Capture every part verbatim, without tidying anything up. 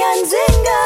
Nzinga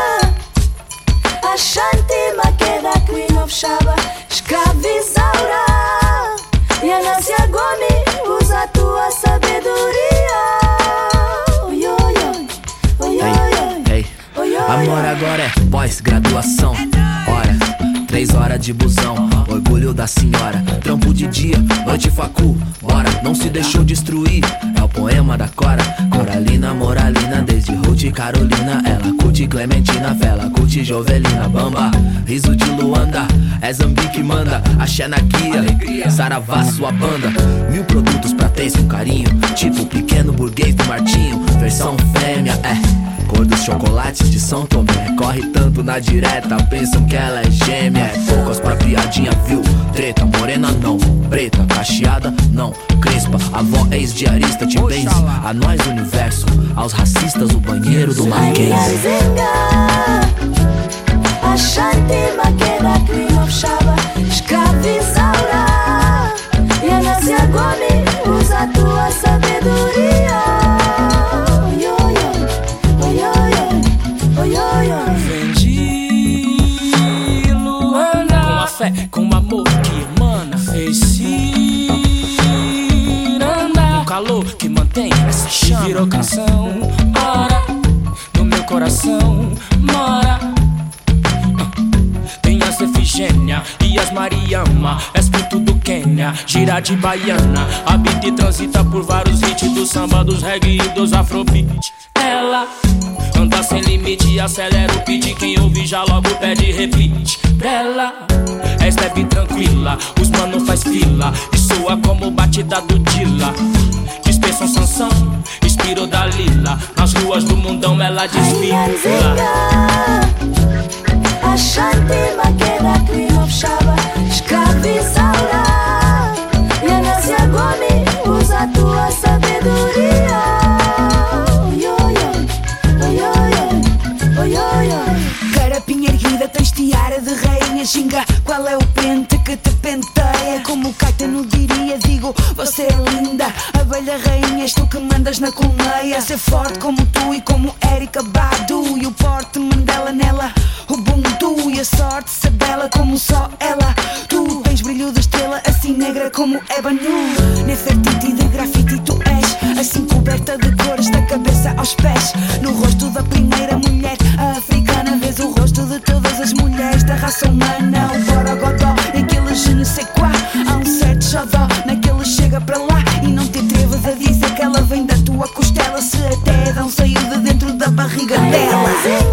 Ashanti Makeda Queen of Shaba Escravizaura E a Násia Gomi Usa tua sabedoria Oi, oi, oi Oi, oi, oi Oi, oi, amor agora é pós-graduação. Hora, três horas de busão. Orgulho da senhora, trampo de dia, noite facu. Bora, não se deixou destruir. É o poema da Cora. Coralina, Moralina, desde Ruth e Carolina. Ela curte Clementina, Fela, curte Jovelina. Bamba, riso de Luanda, é Zambi que manda. Axé na guia, Saravá sua banda. Mil produtos pra ter com carinho, tipo pequeno burguês do Martinho. Versão fêmea, é cor dos chocolates de São Tomé. Corre tanto na direta, pensam que ela é gêmea. É poucas pra piadinha, viu? Treta, morena não, preta, cacheada não, crespa. Avó ex-diarista te benze. A nós universo, aos racistas o banheiro do Mackenzie. Ashanti Makeda Queen of Shaba Escravizaura E a Násia Gomi Usa tua sabedoria Oi, oi, oi Oi, oi, oi Vendi Luanda com a fé, com o amor que emana. Fez ciranda, o calor que mantém essa chama. Virou canção, ora, no meu coração mora. Tem as Efigênia e as Mariama, és fruto do Quênia, gira de baiana. Habita e transita por vários hits do samba, dos reggae e dos afrobeat. Ela anda sem limite, acelera o beat. Quem ouve já logo pede repeat. Bela, és leve e tranquila, os mano faz fila e soa como batida do Dila. Dispensa um Sansão, inspirou Dalila. Nas ruas do mundão ela desfila. Ashanti Makeda Queen of Shaba Escravizaura E a Násia Gomi Usa tua sabedoria Oi, oi, oi Oi, oi, oi Oi, oi, oi Carapinha erguida, tens tiara de rainha. Xinga, qual é o pente que te penteia? Como Caetano diria, digo, você é linda. Abelha rainha, és tu que mandas na colmeia. Ser forte como tu e como Erika Badu. E o porte Mandela nela, Ubuntu. E a sorte ser bela como só ela. Tu tens brilho de estrela, assim negra como ébano. Nefertiti de grafite tu és, assim coberta de cores da cabeça aos pés. No rosto da primeira mulher africana vês o rosto de todas as mulheres da raça humana. O borogodó, naquele je ne sais quoi. Há um certo xodó, naquele chega para lá. E não te atrevas a dizer que ela vem da tua costela. Se até não saiu de dentro da barriga dela.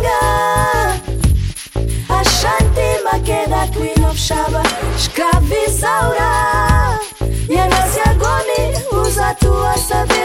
Ashanti Makeda Queen of Shaba Escravizaura E a Násia Gomi Usa tua sabedoria